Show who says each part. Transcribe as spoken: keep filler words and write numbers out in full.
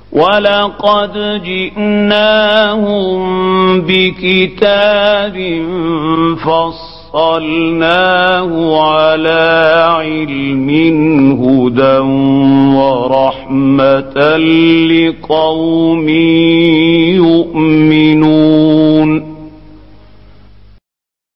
Speaker 1: ولقد جئناهم بكتاب فصلناه على علم هدى ورحمة لقوم يؤمنون.